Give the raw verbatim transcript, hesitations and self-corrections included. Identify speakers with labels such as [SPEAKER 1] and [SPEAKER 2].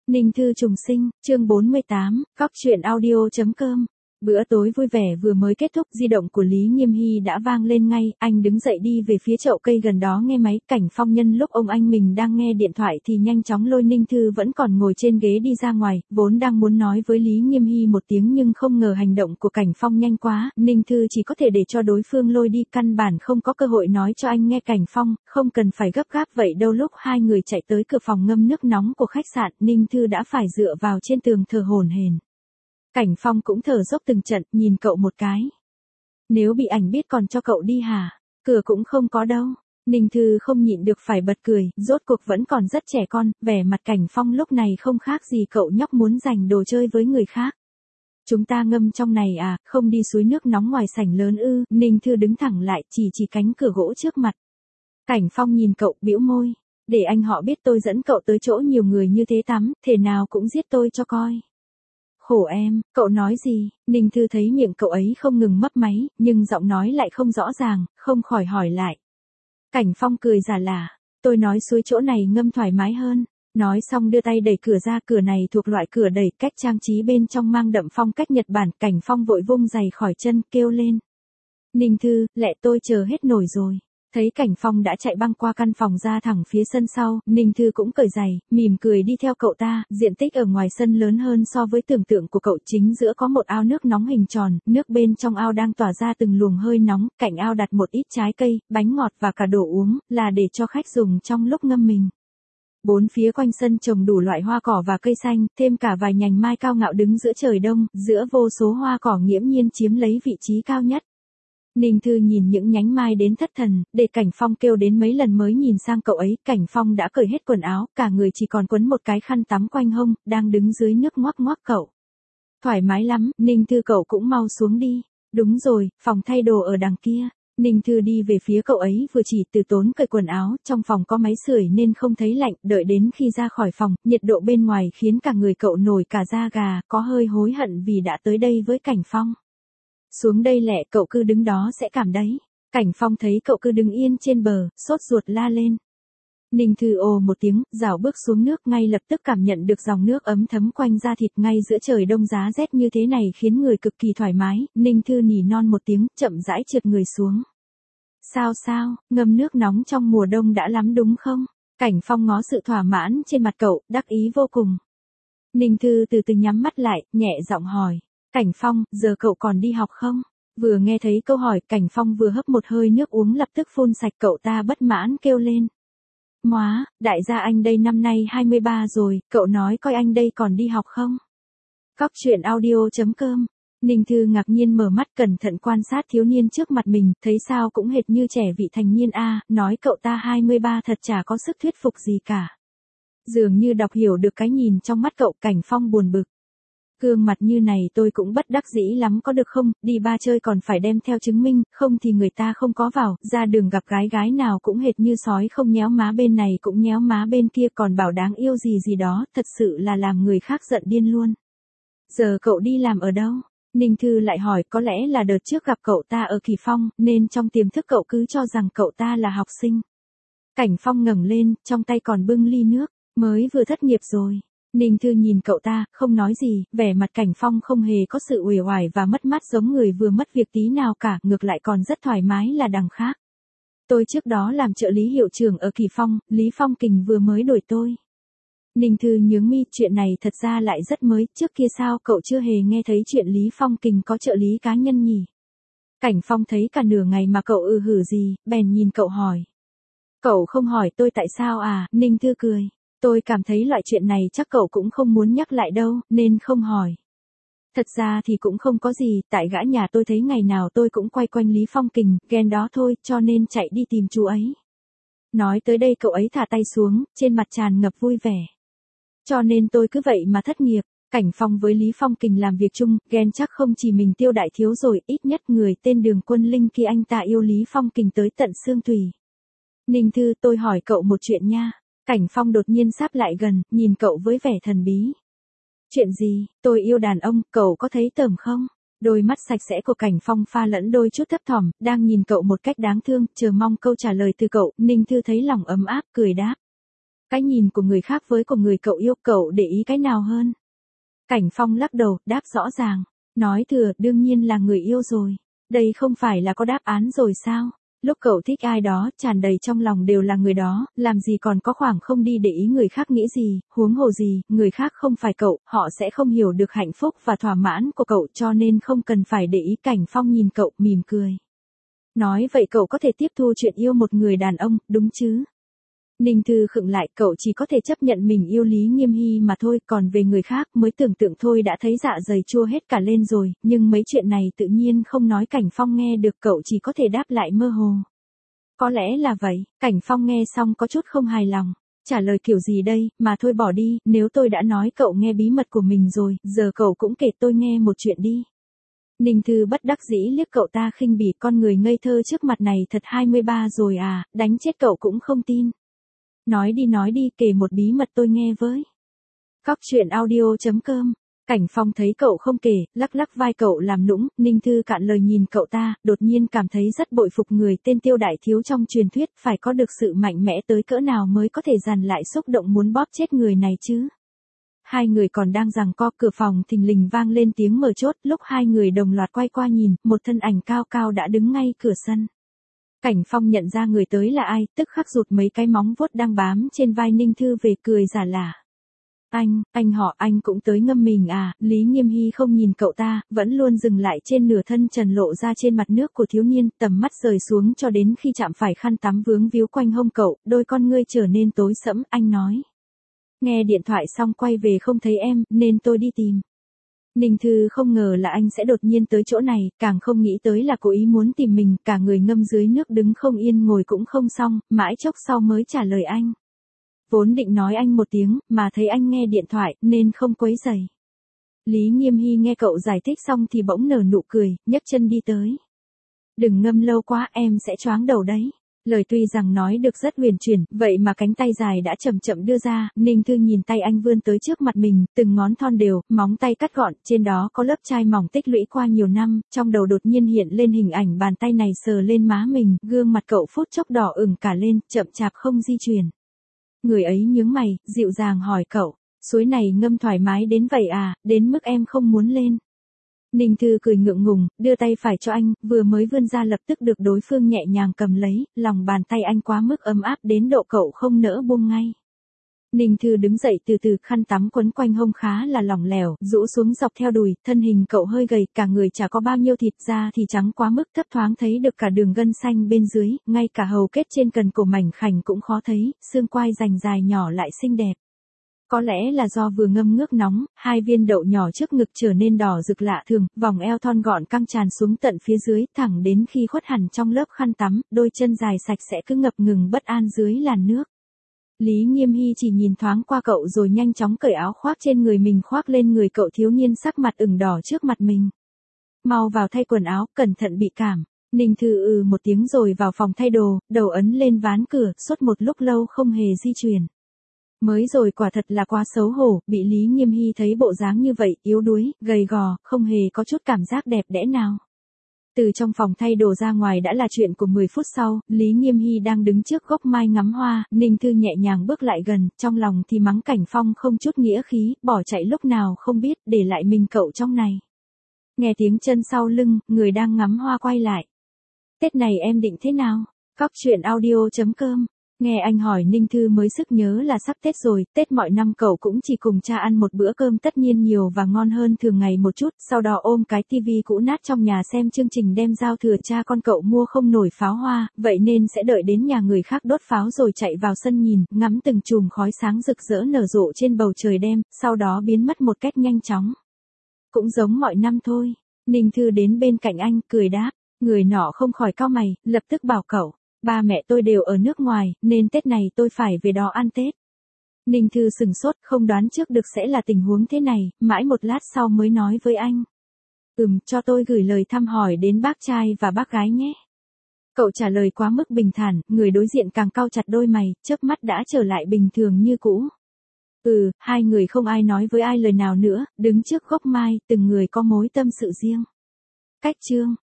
[SPEAKER 1] Ninh Thư trùng sinh, chương bốn mươi tám, cóc truyện audio.com. Bữa tối vui vẻ vừa mới kết thúc, di động của Lý Nghiêm Hy đã vang lên ngay, anh đứng dậy đi về phía chậu cây gần đó nghe máy. Cảnh Phong nhân lúc ông anh mình đang nghe điện thoại thì nhanh chóng lôi Ninh Thư vẫn còn ngồi trên ghế đi ra ngoài, vốn đang muốn nói với Lý Nghiêm Hy một tiếng nhưng không ngờ hành động của Cảnh Phong nhanh quá, Ninh Thư chỉ có thể để cho đối phương lôi đi, căn bản không có cơ hội nói cho anh nghe. Cảnh Phong, không cần phải gấp gáp vậy đâu. Lúc hai người chạy tới cửa phòng ngâm nước nóng của khách sạn, Ninh Thư đã phải dựa vào trên tường thở hổn hển. Cảnh Phong cũng thở dốc từng trận, nhìn cậu một cái. Nếu bị ảnh biết còn cho cậu đi hả? Cửa cũng không có đâu. Ninh Thư không nhịn được phải bật cười, rốt cuộc vẫn còn rất trẻ con, vẻ mặt Cảnh Phong lúc này không khác gì cậu nhóc muốn giành đồ chơi với người khác. Chúng ta ngâm trong này à, không đi suối nước nóng ngoài sảnh lớn ư? Ninh Thư đứng thẳng lại, chỉ chỉ cánh cửa gỗ trước mặt. Cảnh Phong nhìn cậu, bĩu môi. Để anh họ biết tôi dẫn cậu tới chỗ nhiều người như thế tắm, thể nào cũng giết tôi cho coi. Khổ em, cậu nói gì? Ninh Thư thấy miệng cậu ấy không ngừng mấp máy, nhưng giọng nói lại không rõ ràng, không khỏi hỏi lại. Cảnh Phong cười giả lả, tôi nói suối chỗ này ngâm thoải mái hơn. Nói xong đưa tay đẩy cửa ra, cửa này thuộc loại cửa đẩy, cách trang trí bên trong mang đậm phong cách Nhật Bản. Cảnh Phong vội vung giày khỏi chân, kêu lên. Ninh Thư, lẹ tôi chờ hết nổi rồi. Thấy Cảnh Phong đã chạy băng qua căn phòng ra thẳng phía sân sau, Ninh Thư cũng cởi giày, mỉm cười đi theo cậu ta. Diện tích ở ngoài sân lớn hơn so với tưởng tượng của cậu, chính giữa có một ao nước nóng hình tròn, nước bên trong ao đang tỏa ra từng luồng hơi nóng, cạnh ao đặt một ít trái cây, bánh ngọt và cả đồ uống, là để cho khách dùng trong lúc ngâm mình. Bốn phía quanh sân trồng đủ loại hoa cỏ và cây xanh, thêm cả vài nhành mai cao ngạo đứng giữa trời đông, giữa vô số hoa cỏ nghiễm nhiên chiếm lấy vị trí cao nhất. Ninh Thư nhìn những nhánh mai đến thất thần, để Cảnh Phong kêu đến mấy lần mới nhìn sang cậu ấy. Cảnh Phong đã cởi hết quần áo, cả người chỉ còn quấn một cái khăn tắm quanh hông, đang đứng dưới nước ngoắc ngoắc cậu. Thoải mái lắm, Ninh Thư, cậu cũng mau xuống đi. Đúng rồi, phòng thay đồ ở đằng kia. Ninh Thư đi về phía cậu ấy, vừa chỉ từ tốn cởi quần áo, trong phòng có máy sưởi nên không thấy lạnh, đợi đến khi ra khỏi phòng, nhiệt độ bên ngoài khiến cả người cậu nổi cả da gà, có hơi hối hận vì đã tới đây với Cảnh Phong. Xuống đây lẹ, cậu cứ đứng đó sẽ cảm đấy. Cảnh Phong thấy cậu cứ đứng yên trên bờ, sốt ruột la lên. Ninh Thư ồ một tiếng, rảo bước xuống nước, ngay lập tức cảm nhận được dòng nước ấm thấm quanh da thịt. Ngay giữa trời đông giá rét như thế này khiến người cực kỳ thoải mái. Ninh Thư nỉ non một tiếng, chậm rãi trượt người xuống. Sao sao, ngâm nước nóng trong mùa đông đã lắm đúng không? Cảnh Phong ngó sự thỏa mãn trên mặt cậu, đắc ý vô cùng. Ninh Thư từ từ nhắm mắt lại, nhẹ giọng hỏi. Cảnh Phong, giờ cậu còn đi học không? Vừa nghe thấy câu hỏi, Cảnh Phong vừa hấp một hơi nước uống lập tức phun sạch. Cậu ta bất mãn kêu lên. Móa, đại gia anh đây năm nay hai mươi ba rồi, cậu nói coi anh đây còn đi học không? Cóc truyện audio.com. Ninh Thư ngạc nhiên mở mắt, cẩn thận quan sát thiếu niên trước mặt mình, thấy sao cũng hệt như trẻ vị thành niên a, nói cậu ta hai mươi ba thật chả có sức thuyết phục gì cả. Dường như đọc hiểu được cái nhìn trong mắt cậu. Cảnh Phong buồn bực. Gương mặt như này tôi cũng bất đắc dĩ lắm có được không, đi ba chơi còn phải đem theo chứng minh, không thì người ta không có vào, ra đường gặp gái gái nào cũng hệt như sói, không nhéo má bên này cũng nhéo má bên kia, còn bảo đáng yêu gì gì đó, thật sự là làm người khác giận điên luôn. Giờ cậu đi làm ở đâu? Ninh Thư lại hỏi, có lẽ là đợt trước gặp cậu ta ở Kỳ Phong, nên trong tiềm thức cậu cứ cho rằng cậu ta là học sinh. Cảnh Phong ngẩng lên, trong tay còn bưng ly nước, mới vừa thất nghiệp rồi. Ninh Thư nhìn cậu ta, không nói gì, vẻ mặt Cảnh Phong không hề có sự uể oải và mất mát giống người vừa mất việc tí nào cả, ngược lại còn rất thoải mái là đằng khác. Tôi trước đó làm trợ lý hiệu trưởng ở Kỳ Phong, Lý Phong Kình vừa mới đổi tôi. Ninh Thư nhướng mi, chuyện này thật ra lại rất mới, trước kia sao cậu chưa hề nghe thấy chuyện Lý Phong Kình có trợ lý cá nhân nhỉ? Cảnh Phong thấy cả nửa ngày mà cậu ừ hử gì, bèn nhìn cậu hỏi. Cậu không hỏi tôi tại sao à? Ninh Thư cười. Tôi cảm thấy loại chuyện này chắc cậu cũng không muốn nhắc lại đâu, nên không hỏi. Thật ra thì cũng không có gì, tại gã nhà tôi thấy ngày nào tôi cũng quay quanh Lý Phong Kình, ghen đó thôi, cho nên chạy đi tìm chú ấy. Nói tới đây cậu ấy thả tay xuống, trên mặt tràn ngập vui vẻ. Cho nên tôi cứ vậy mà thất nghiệp. Cảnh Phong với Lý Phong Kình làm việc chung, ghen chắc không chỉ mình Tiêu đại thiếu rồi, ít nhất người tên Đường Quân Linh kia anh ta yêu Lý Phong Kình tới tận xương tủy. Ninh Thư, tôi hỏi cậu một chuyện nha. Cảnh Phong đột nhiên sáp lại gần, nhìn cậu với vẻ thần bí. Chuyện gì? Tôi yêu đàn ông, cậu có thấy tởm không? Đôi mắt sạch sẽ của Cảnh Phong pha lẫn đôi chút thấp thỏm, đang nhìn cậu một cách đáng thương, chờ mong câu trả lời từ cậu. Ninh Thư thấy lòng ấm áp, cười đáp. Cái nhìn của người khác với của người cậu yêu, cậu để ý cái nào hơn? Cảnh Phong lắc đầu, đáp rõ ràng. Nói thừa, đương nhiên là người yêu rồi. Đây không phải là có đáp án rồi sao? Lúc cậu thích ai đó, tràn đầy trong lòng đều là người đó, làm gì còn có khoảng không đi để ý người khác nghĩ gì, huống hồ gì, người khác không phải cậu, họ sẽ không hiểu được hạnh phúc và thỏa mãn của cậu cho nên không cần phải để ý. Cảnh Phong nhìn cậu, mỉm cười. Nói vậy cậu có thể tiếp thu chuyện yêu một người đàn ông, đúng chứ? Ninh Thư khựng lại, cậu chỉ có thể chấp nhận mình yêu Lý Nghiêm Hy mà thôi, còn về người khác mới tưởng tượng thôi đã thấy dạ dày chua hết cả lên rồi, nhưng mấy chuyện này tự nhiên không nói. Cảnh Phong nghe được, cậu chỉ có thể đáp lại mơ hồ. Có lẽ là vậy. Cảnh Phong nghe xong có chút không hài lòng. Trả lời kiểu gì đây, mà thôi bỏ đi, nếu tôi đã nói cậu nghe bí mật của mình rồi, giờ cậu cũng kể tôi nghe một chuyện đi. Ninh Thư bất đắc dĩ liếc cậu ta khinh bỉ, con người ngây thơ trước mặt này thật hai mươi ba rồi à, đánh chết cậu cũng không tin. Nói đi nói đi, kể một bí mật tôi nghe với. Cóc truyện audio chấm com. Cảnh Phong thấy cậu không kể, lắc lắc vai cậu làm nũng. Ninh Thư cạn lời nhìn cậu ta, đột nhiên cảm thấy rất bội phục người tên Tiêu Đại Thiếu trong truyền thuyết, phải có được sự mạnh mẽ tới cỡ nào mới có thể dằn lại xúc động muốn bóp chết người này chứ. Hai người còn đang giằng co, cửa phòng thình lình vang lên tiếng mở chốt, lúc hai người đồng loạt quay qua nhìn, một thân ảnh cao cao đã đứng ngay cửa sân. Cảnh Phong nhận ra người tới là ai, tức khắc rụt mấy cái móng vuốt đang bám trên vai Ninh Thư về, cười giả lả. Anh, anh họ, anh cũng tới ngâm mình à? Lý Nghiêm Hy không nhìn cậu ta, vẫn luôn dừng lại trên nửa thân trần lộ ra trên mặt nước của thiếu niên, tầm mắt rời xuống cho đến khi chạm phải khăn tắm vướng víu quanh hông cậu, đôi con ngươi trở nên tối sẫm. Anh nói. Nghe điện thoại xong quay về không thấy em, nên tôi đi tìm. Ninh Thư không ngờ là anh sẽ đột nhiên tới chỗ này, càng không nghĩ tới là cố ý muốn tìm mình, cả người ngâm dưới nước đứng không yên ngồi cũng không xong, mãi chốc sau mới trả lời anh. Vốn định nói anh một tiếng, mà thấy anh nghe điện thoại, nên không quấy rầy. Lý Nghiêm Hy nghe cậu giải thích xong thì bỗng nở nụ cười, nhấc chân đi tới. Đừng ngâm lâu quá, em sẽ choáng đầu đấy. Lời tuy rằng nói được rất huyền chuyển, vậy mà cánh tay dài đã chậm chậm đưa ra. Ninh Thư nhìn tay anh vươn tới trước mặt mình, từng ngón thon đều, móng tay cắt gọn, trên đó có lớp chai mỏng tích lũy qua nhiều năm, trong đầu đột nhiên hiện lên hình ảnh bàn tay này sờ lên má mình, gương mặt cậu phút chốc đỏ ửng cả lên, chậm chạp không di chuyển. Người ấy nhướng mày, dịu dàng hỏi cậu, suối này ngâm thoải mái đến vậy à, đến mức em không muốn lên. Ninh Thư cười ngượng ngùng, đưa tay phải cho anh, vừa mới vươn ra lập tức được đối phương nhẹ nhàng cầm lấy, lòng bàn tay anh quá mức ấm áp đến độ cậu không nỡ buông ngay. Ninh Thư đứng dậy từ từ, khăn tắm quấn quanh hông khá là lỏng lẻo, rũ xuống dọc theo đùi, thân hình cậu hơi gầy, cả người chả có bao nhiêu thịt, da thì trắng quá mức, thấp thoáng thấy được cả đường gân xanh bên dưới, ngay cả hầu kết trên cần cổ mảnh khảnh cũng khó thấy, xương quai rành dài nhỏ lại xinh đẹp. Có lẽ là do vừa ngâm nước nóng, hai viên đậu nhỏ trước ngực trở nên đỏ rực lạ thường, vòng eo thon gọn căng tràn xuống tận phía dưới, thẳng đến khi khuất hẳn trong lớp khăn tắm, đôi chân dài sạch sẽ cứ ngập ngừng bất an dưới làn nước. Lý Nghiêm Hy chỉ nhìn thoáng qua cậu rồi nhanh chóng cởi áo khoác trên người mình khoác lên người cậu, thiếu niên sắc mặt ửng đỏ trước mặt mình. Mau vào thay quần áo, cẩn thận bị cảm. Ninh Thư ừ một tiếng rồi vào phòng thay đồ, đầu ấn lên ván cửa, suốt một lúc lâu không hề di chuyển. Mới rồi quả thật là quá xấu hổ, bị Lý Nghiêm Hy thấy bộ dáng như vậy, yếu đuối, gầy gò, không hề có chút cảm giác đẹp đẽ nào. Từ trong phòng thay đồ ra ngoài đã là chuyện của mười phút sau, Lý Nghiêm Hy đang đứng trước gốc mai ngắm hoa, Ninh Thư nhẹ nhàng bước lại gần, trong lòng thì mắng Cảnh Phong không chút nghĩa khí, bỏ chạy lúc nào không biết, để lại mình cậu trong này. Nghe tiếng chân sau lưng, người đang ngắm hoa quay lại. Tết này em định thế nào? Cóc truyện audio chấm com. Nghe anh hỏi Ninh Thư mới sức nhớ là sắp Tết rồi, Tết mọi năm cậu cũng chỉ cùng cha ăn một bữa cơm tất nhiên nhiều và ngon hơn thường ngày một chút, sau đó ôm cái tivi cũ nát trong nhà xem chương trình đem giao thừa. Cha con cậu mua không nổi pháo hoa, vậy nên sẽ đợi đến nhà người khác đốt pháo rồi chạy vào sân nhìn, ngắm từng chùm khói sáng rực rỡ nở rộ trên bầu trời đêm, sau đó biến mất một cách nhanh chóng. Cũng giống mọi năm thôi. Ninh Thư đến bên cạnh anh, cười đáp, người nọ không khỏi cau mày, lập tức bảo cậu. Ba mẹ tôi đều ở nước ngoài, nên Tết này tôi phải về đó ăn Tết. Ninh Thư sừng sốt, không đoán trước được sẽ là tình huống thế này, mãi một lát sau mới nói với anh. Ừm, cho tôi gửi lời thăm hỏi đến bác trai và bác gái nhé. Cậu trả lời quá mức bình thản, người đối diện càng cau chặt đôi mày, chớp mắt đã trở lại bình thường như cũ. Ừ, hai người không ai nói với ai lời nào nữa, đứng trước gốc mai, từng người có mối tâm sự riêng. Cách chương